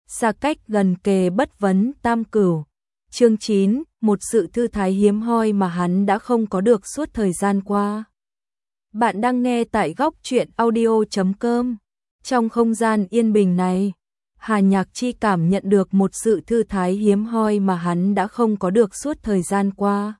xa cách gần kề bất vấn tam cửu. Chương 9, một sự thư thái hiếm hoi mà hắn đã không có được suốt thời gian qua. Bạn đang nghe tại góc truyện audio.com. Trong không gian yên bình này, Hà Nhạc Chi cảm nhận được một sự thư thái hiếm hoi mà hắn đã không có được suốt thời gian qua.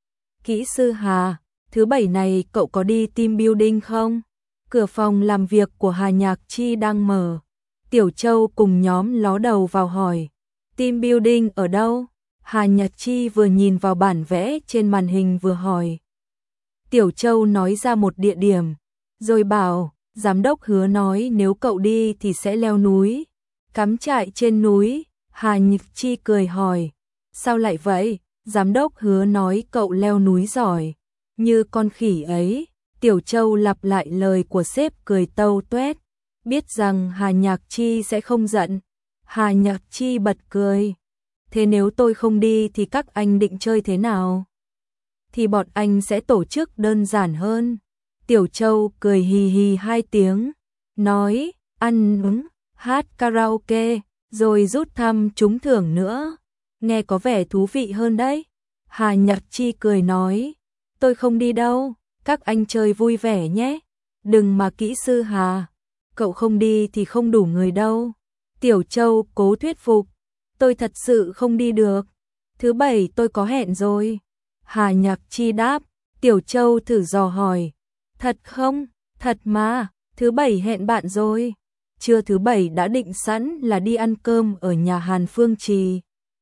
Kỹ sư Hà, thứ bảy này cậu có đi team building không? Cửa phòng làm việc của Hà Nhạc Chi đang mở. Tiểu Châu cùng nhóm ló đầu vào hỏi. Team building ở đâu? Hà Nhạc Chi vừa nhìn vào bản vẽ trên màn hình vừa hỏi. Tiểu Châu nói ra một địa điểm, rồi bảo, giám đốc Hứa nói nếu cậu đi thì sẽ leo núi, cắm trại trên núi. Hà Nhạc Chi cười hỏi, sao lại vậy? Giám đốc Hứa nói cậu leo núi giỏi, như con khỉ ấy. Tiểu Châu lặp lại lời của sếp cười tâu tuét, biết rằng Hà Nhạc Chi sẽ không giận. Hà Nhạc Chi bật cười, thế nếu tôi không đi thì các anh định chơi thế nào? Thì bọn anh sẽ tổ chức đơn giản hơn. Tiểu Châu cười hì hì 2 tiếng, nói, ăn uống, hát karaoke, rồi rút thăm trúng thưởng nữa. Nghe có vẻ thú vị hơn đấy. Hà Nhạc Chi cười nói, tôi không đi đâu, các anh chơi vui vẻ nhé. Đừng mà kỹ sư Hà, cậu không đi thì không đủ người đâu. Tiểu Châu cố thuyết phục, tôi thật sự không đi được. Thứ bảy tôi có hẹn rồi. Hà Nhạc Chi đáp. Tiểu Châu thử dò hỏi, thật không? Thật mà, thứ bảy hẹn bạn rồi. Trưa thứ bảy đã định sẵn là đi ăn cơm ở nhà Hàn Phương Trì.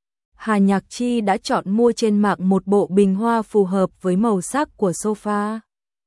Hà Nhạc Chi đã chọn mua trên mạng một bộ bình hoa phù hợp với màu sắc của sofa,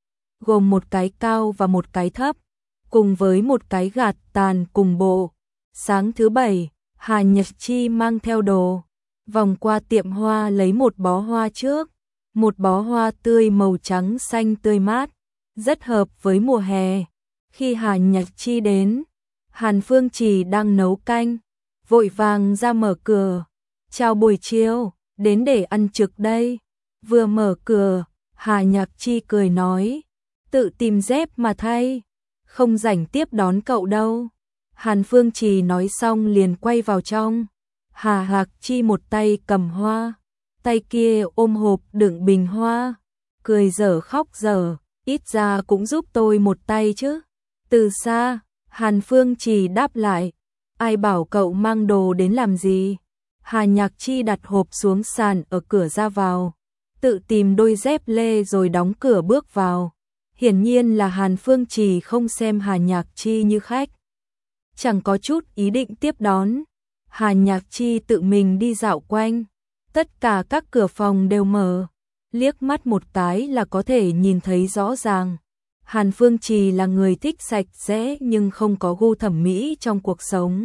gồm một cái cao và một cái thấp, cùng với một cái gạt tàn cùng bộ. Sáng thứ bảy, Hà Nhạc Chi mang theo đồ, vòng qua tiệm hoa lấy một bó hoa trước, một bó hoa tươi màu trắng xanh tươi mát, rất hợp với mùa hè. Khi Hà Nhạc Chi đến, Hàn Phương Trì đang nấu canh, vội vàng ra mở cửa. Chào buổi chiều, đến để ăn trực đây. Vừa mở cửa, Hà Nhạc Chi cười nói, tự tìm dép mà thay, không rảnh tiếp đón cậu đâu. Hàn Phương Trì nói xong liền quay vào trong. Hà Nhạc Chi một tay cầm hoa, tay kia ôm hộp đựng bình hoa, cười dở khóc dở, ít ra cũng giúp tôi một tay chứ. Từ xa, Hàn Phương Trì đáp lại, ai bảo cậu mang đồ đến làm gì? Hà Nhạc Chi đặt hộp xuống sàn ở cửa ra vào, tự tìm đôi dép lê rồi đóng cửa bước vào. Hiển nhiên là Hàn Phương Trì không xem Hà Nhạc Chi như khách, chẳng có chút ý định tiếp đón. Hà Nhạc Chi tự mình đi dạo quanh, tất cả các cửa phòng đều mở, liếc mắt một cái là có thể nhìn thấy rõ ràng. Hàn Phương Trì là người thích sạch sẽ nhưng không có gu thẩm mỹ trong cuộc sống.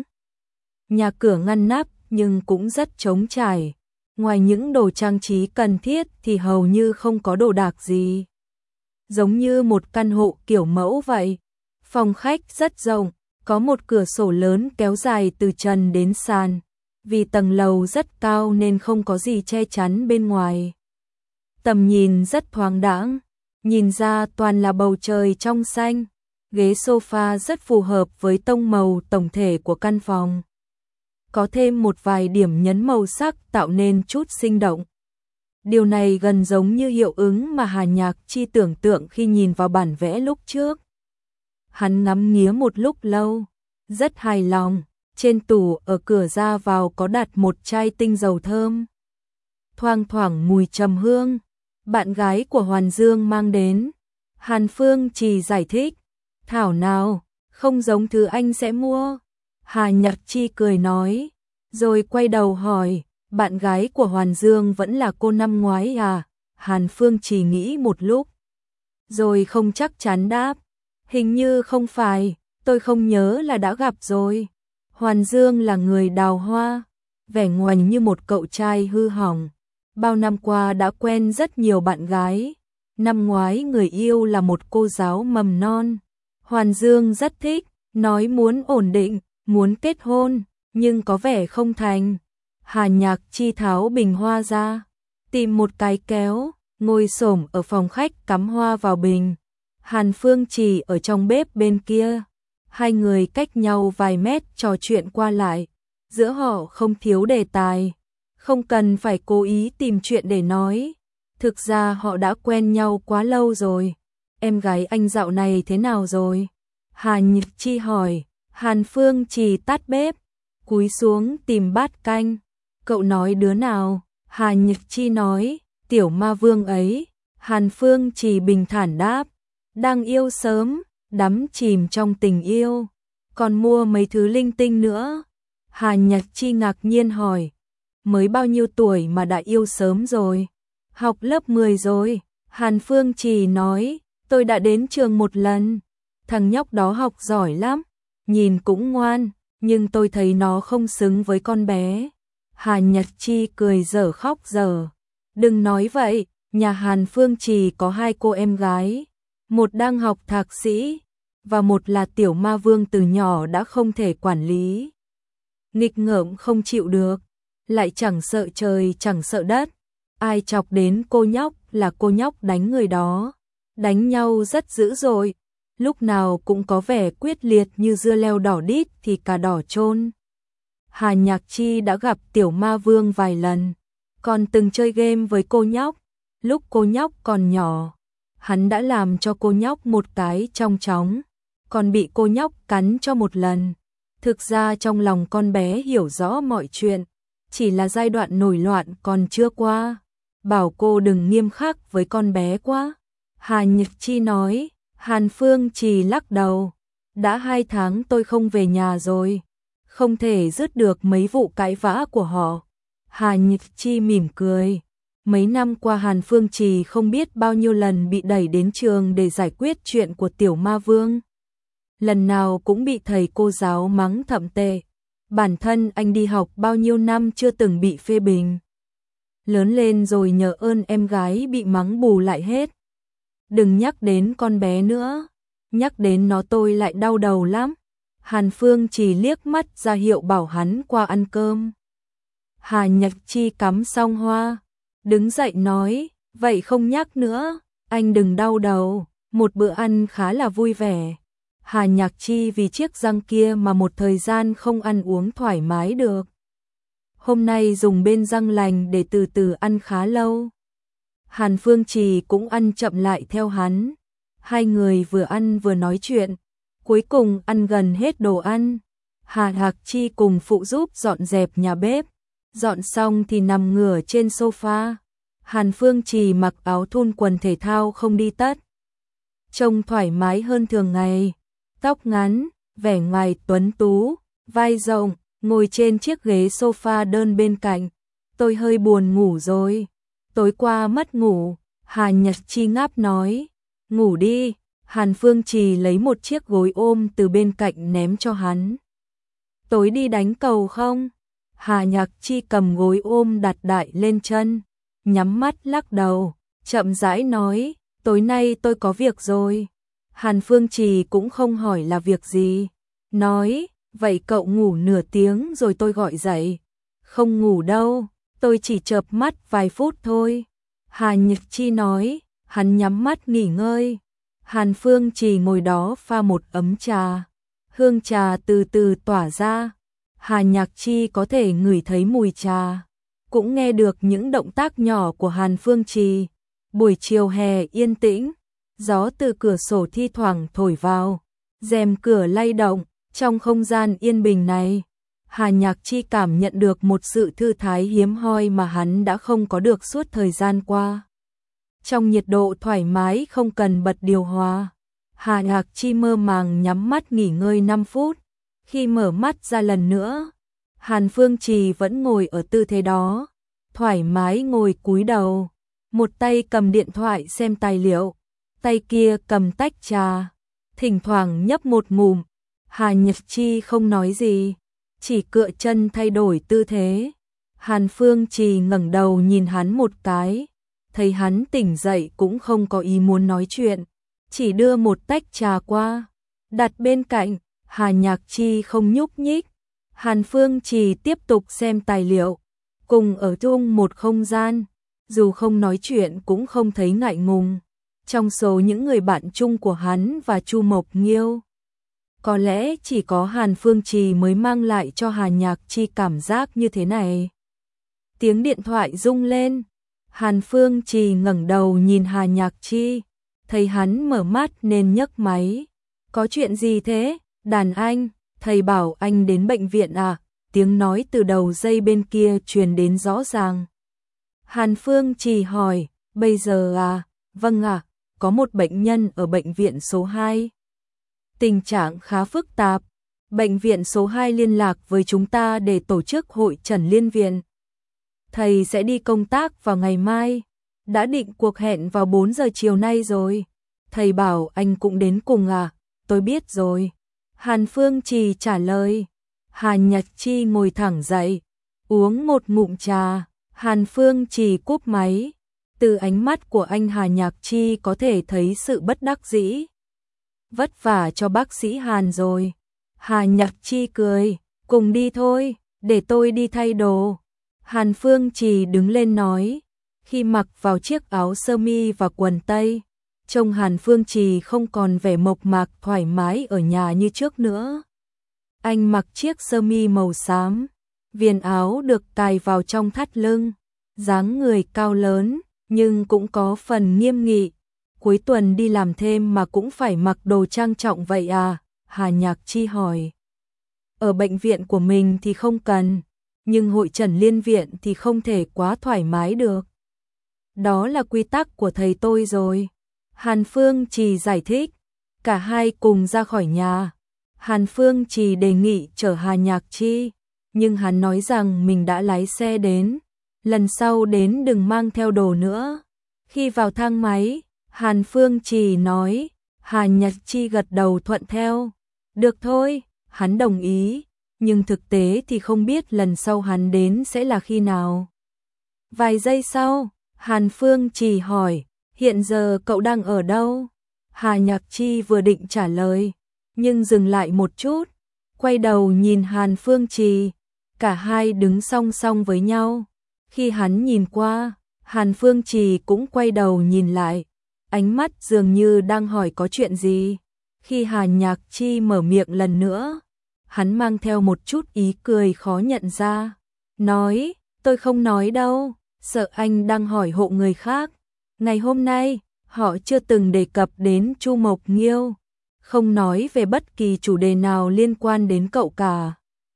Nhà cửa ngăn nắp nhưng cũng rất trống trải, ngoài những đồ trang trí cần thiết thì hầu như không có đồ đạc gì. Giống như một căn hộ kiểu mẫu vậy. Phòng khách rất rộng, có một cửa sổ lớn kéo dài từ trần đến sàn. Vì tầng lầu rất cao nên không có gì che chắn bên ngoài. Tầm nhìn rất thoáng đãng, nhìn ra toàn là bầu trời trong xanh. Ghế sofa rất phù hợp với tông màu tổng thể của căn phòng. Có thêm một vài điểm nhấn màu sắc tạo nên chút sinh động. Điều này gần giống như hiệu ứng mà Hà Nhạc Chi tưởng tượng khi nhìn vào bản vẽ lúc trước. Hắn ngắm nghía một lúc lâu, rất hài lòng. Trên tủ ở cửa ra vào có đặt một chai tinh dầu thơm, thoang thoảng mùi trầm hương, bạn gái của Hoàn Dương mang đến. Hàn Phương Trì giải thích, thảo nào, không giống thứ anh sẽ mua. Hà Nhạc Chi cười nói, rồi quay đầu hỏi, bạn gái của Hoàn Dương vẫn là cô năm ngoái à? Hàn Phương Trì nghĩ một lúc, rồi không chắc chắn đáp, hình như không phải, tôi không nhớ là đã gặp rồi. Hoàn Dương là người đào hoa, vẻ ngoảnh như một cậu trai hư hỏng. Bao năm qua đã quen rất nhiều bạn gái. Năm ngoái người yêu là một cô giáo mầm non. Hoàn Dương rất thích, nói muốn ổn định, muốn kết hôn, nhưng có vẻ không thành. Hà Nhạc Chi tháo bình hoa ra, tìm một cái kéo, ngồi xổm ở phòng khách cắm hoa vào bình. Hàn Phương Trì ở trong bếp bên kia. Hai người cách nhau vài mét trò chuyện qua lại. giữa họ không thiếu đề tài, không cần phải cố ý tìm chuyện để nói. Thực ra họ đã quen nhau quá lâu rồi. Em gái anh dạo này thế nào rồi? Hà Nhật Chi hỏi. Hàn Phương Trì tắt bếp, cúi xuống tìm bát canh. Cậu nói đứa nào? Hà Nhật Chi nói, tiểu ma vương ấy. Hàn Phương Trì bình thản đáp, đang yêu sớm, đắm chìm trong tình yêu, còn mua mấy thứ linh tinh nữa. Hà Nhật Chi ngạc nhiên hỏi, mới bao nhiêu tuổi mà đã yêu sớm rồi? Học lớp 10 rồi. Hàn Phương Trì nói, tôi đã đến trường một lần. Thằng nhóc đó học giỏi lắm, nhìn cũng ngoan, nhưng tôi thấy nó không xứng với con bé. Hà Nhật Chi cười dở khóc dở. Đừng nói vậy, nhà Hàn Phương Trì có 2 cô em gái, một đang học thạc sĩ, và một là tiểu ma vương từ nhỏ đã không thể quản lý. Nghịch ngợm không chịu được, lại chẳng sợ trời chẳng sợ đất. Ai chọc đến cô nhóc là cô nhóc đánh người đó. Đánh nhau rất dữ dội, lúc nào cũng có vẻ quyết liệt như dưa leo đỏ đít thì cà đỏ chôn. Hà Nhạc Chi đã gặp tiểu ma vương vài lần, còn từng chơi game với cô nhóc. Lúc cô nhóc còn nhỏ, hắn đã làm cho cô nhóc một cái trong chóng, còn bị cô nhóc cắn cho một lần. Thực ra trong lòng con bé hiểu rõ mọi chuyện, chỉ là giai đoạn nổi loạn còn chưa qua. Bảo cô đừng nghiêm khắc với con bé quá. Hà Nhật Chi nói. Hàn Phương Trì lắc đầu, đã 2 tháng tôi không về nhà rồi, không thể dứt được mấy vụ cãi vã của họ. Hà Nhật Chi mỉm cười. Mấy năm qua Hàn Phương Trì không biết bao nhiêu lần bị đẩy đến trường để giải quyết chuyện của tiểu ma vương. Lần nào cũng bị thầy cô giáo mắng thậm tệ. Bản thân anh đi học bao nhiêu năm chưa từng bị phê bình. Lớn lên rồi nhờ ơn em gái bị mắng bù lại hết. Đừng nhắc đến con bé nữa, nhắc đến nó tôi lại đau đầu lắm. Hàn Phương chỉ liếc mắt ra hiệu bảo hắn qua ăn cơm. Hà Nhật Chi cắm xong hoa, đứng dậy nói, vậy không nhắc nữa, anh đừng đau đầu, một bữa ăn khá là vui vẻ. Hà Nhạc Chi vì chiếc răng kia mà một thời gian không ăn uống thoải mái được. Hôm nay dùng bên răng lành để từ từ ăn khá lâu. Hàn Phương Trì cũng ăn chậm lại theo hắn. 2 người vừa ăn vừa nói chuyện, cuối cùng ăn gần hết đồ ăn. Hà Hạc Chi cùng phụ giúp dọn dẹp nhà bếp, dọn xong thì nằm ngửa trên sofa. Hàn Phương Trì mặc áo thun quần thể thao không đi tất, trông thoải mái hơn thường ngày. Tóc ngắn, vẻ ngoài tuấn tú, vai rộng, ngồi trên chiếc ghế sofa đơn bên cạnh. Tôi hơi buồn ngủ rồi. Tối qua mất ngủ. Hà Nhật Chi ngáp nói. Ngủ đi. Hàn Phương Trì lấy một chiếc gối ôm từ bên cạnh ném cho hắn. Tối đi đánh cầu không? Hà Nhạc Chi cầm gối ôm đặt đại lên chân, nhắm mắt lắc đầu, chậm rãi nói, tối nay tôi có việc rồi. Hàn Phương Trì cũng không hỏi là việc gì, nói, vậy cậu ngủ nửa tiếng rồi tôi gọi dậy. Không ngủ đâu, tôi chỉ chợp mắt vài phút thôi. Hà Nhật Chi nói, hắn nhắm mắt nghỉ ngơi. Hàn Phương Trì ngồi đó pha một ấm trà, hương trà từ từ tỏa ra. Hà Nhạc Chi có thể ngửi thấy mùi trà, cũng nghe được những động tác nhỏ của Hàn Phương Trì. Buổi chiều hè yên tĩnh, gió từ cửa sổ thi thoảng thổi vào, rèm cửa lay động. Trong không gian yên bình này, Hà Nhạc Chi cảm nhận được một sự thư thái hiếm hoi mà hắn đã không có được suốt thời gian qua. Trong nhiệt độ thoải mái không cần bật điều hòa, Hà Nhạc Chi mơ màng nhắm mắt nghỉ ngơi 5 phút. Khi mở mắt ra lần nữa, Hàn Phương Trì vẫn ngồi ở tư thế đó, thoải mái ngồi cúi đầu, một tay cầm điện thoại xem tài liệu, tay kia cầm tách trà, thỉnh thoảng nhấp một ngụm. Hà Nhật Chi không nói gì, chỉ cựa chân thay đổi tư thế. Hàn Phương Trì ngẩng đầu nhìn hắn một cái, thấy hắn tỉnh dậy cũng không có ý muốn nói chuyện, chỉ đưa một tách trà qua, đặt bên cạnh. Hà Nhạc Chi không nhúc nhích. Hàn Phương Trì tiếp tục xem tài liệu, cùng ở chung một không gian, dù không nói chuyện cũng không thấy ngại ngùng. Trong số những người bạn chung của hắn và Chu Mộc Nghiêu, Có lẽ chỉ có Hàn Phương Trì mới mang lại cho Hà Nhạc Chi cảm giác như thế này. Tiếng điện thoại rung lên. Hàn Phương Trì ngẩng đầu nhìn Hà Nhạc Chi, thấy hắn mở mắt nên nhấc máy. Có chuyện gì thế? Đàn anh, thầy bảo anh đến bệnh viện à? Tiếng nói từ đầu dây bên kia truyền đến rõ ràng. Hàn Phương Trì hỏi, bây giờ à? Vâng ạ, có một bệnh nhân ở bệnh viện số 2. Tình trạng khá phức tạp. Bệnh viện số 2 liên lạc với chúng ta để tổ chức hội chẩn liên viện. Thầy sẽ đi công tác vào ngày mai. Đã định cuộc hẹn vào 4 giờ chiều nay rồi. Thầy bảo anh cũng đến cùng à? Tôi biết rồi. Hàn Phương Trì trả lời. Hà Nhạc Chi ngồi thẳng dậy, uống một ngụm trà. Hàn Phương Trì cúp máy. Từ ánh mắt của anh Hà Nhạc Chi có thể thấy sự bất đắc dĩ. Vất vả cho bác sĩ Hàn rồi. Hà Nhạc Chi cười, cùng đi thôi, để tôi đi thay đồ. Hàn Phương Trì đứng lên nói, khi mặc vào chiếc áo sơ mi và quần tây, trông Hàn Phương Trì không còn vẻ mộc mạc thoải mái ở nhà như trước nữa. Anh mặc chiếc sơ mi màu xám, viền áo được cài vào trong thắt lưng, dáng người cao lớn, nhưng cũng có phần nghiêm nghị. Cuối tuần đi làm thêm mà cũng phải mặc đồ trang trọng vậy à? Hà Nhạc Chi hỏi. Ở bệnh viện của mình thì không cần, nhưng hội chẩn liên viện thì không thể quá thoải mái được. Đó là quy tắc của thầy tôi rồi. Hàn Phương Trì giải thích. Cả hai cùng ra khỏi nhà. Hàn Phương Trì đề nghị chở Hà Nhạc Chi, nhưng hắn nói rằng mình đã lái xe đến, lần sau đến đừng mang theo đồ nữa. Khi vào thang máy, Hàn Phương Trì nói, Hà Nhạc Chi gật đầu thuận theo. Được thôi, hắn đồng ý, nhưng thực tế thì không biết lần sau hắn đến sẽ là khi nào. Vài giây sau, Hàn Phương Trì hỏi, hiện giờ cậu đang ở đâu? Hà Nhạc Chi vừa định trả lời, nhưng dừng lại một chút, quay đầu nhìn Hàn Phương Trì, cả hai đứng song song với nhau. Khi hắn nhìn qua, Hàn Phương Trì cũng quay đầu nhìn lại, ánh mắt dường như đang hỏi có chuyện gì. Khi Hà Nhạc Chi mở miệng lần nữa, hắn mang theo một chút ý cười khó nhận ra, nói, tôi không nói đâu, sợ anh đang hỏi hộ người khác. Ngày hôm nay, họ chưa từng đề cập đến Chu Mộc Nghiêu, không nói về bất kỳ chủ đề nào liên quan đến cậu cả.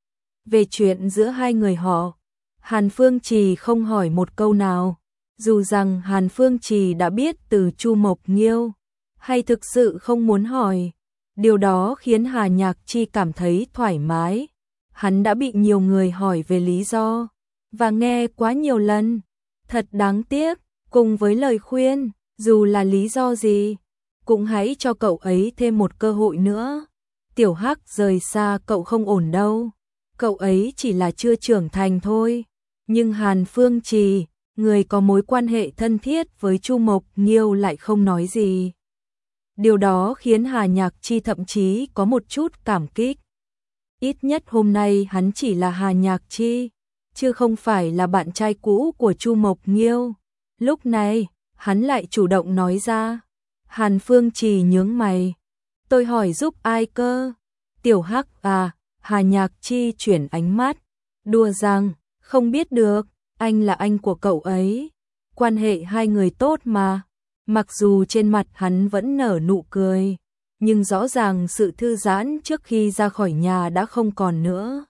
Về chuyện giữa hai người họ, Hàn Phương Trì không hỏi một câu nào, dù rằng Hàn Phương Trì đã biết từ Chu Mộc Nghiêu, hay thực sự không muốn hỏi. Điều đó khiến Hà Nhạc Chi cảm thấy thoải mái. Hắn đã bị nhiều người hỏi về lý do, và nghe quá nhiều lần. Thật đáng tiếc, cùng với lời khuyên, dù là lý do gì, cũng hãy cho cậu ấy thêm một cơ hội nữa. Tiểu Hắc rời xa cậu không ổn đâu. Cậu ấy chỉ là chưa trưởng thành thôi. Nhưng Hàn Phương Trì, người có mối quan hệ thân thiết với Chu Mộc Nghiêu lại không nói gì. Điều đó khiến Hà Nhạc Chi thậm chí có một chút cảm kích. Ít nhất hôm nay hắn chỉ là Hà Nhạc Chi, chứ không phải là bạn trai cũ của Chu Mộc Nghiêu. Lúc này, hắn lại chủ động nói ra. Hàn Phương Trì nhướng mày. Tôi hỏi giúp ai cơ? Tiểu Hắc à? Hà Nhạc Chi chuyển ánh mắt. Đùa rằng, không biết được, anh là anh của cậu ấy. Quan hệ hai người tốt mà. Mặc dù trên mặt hắn vẫn nở nụ cười, nhưng rõ ràng sự thư giãn trước khi ra khỏi nhà đã không còn nữa.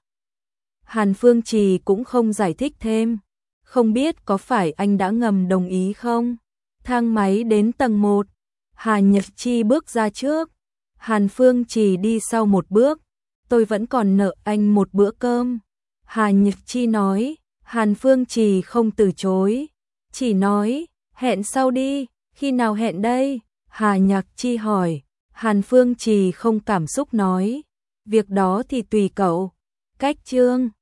Hàn Phương Trì cũng không giải thích thêm. Không biết có phải anh đã ngầm đồng ý không? Thang máy đến tầng 1. Hà Nhật Chi bước ra trước. Hàn Phương Trì đi sau một bước. Tôi vẫn còn nợ anh một bữa cơm. Hà Nhật Chi nói. Hàn Phương Trì không từ chối, chỉ nói, hẹn sau đi. Khi nào hẹn đây? Hà Nhạc Chi hỏi. Hàn Phương Trì không cảm xúc nói, việc đó thì tùy cậu. Cách chương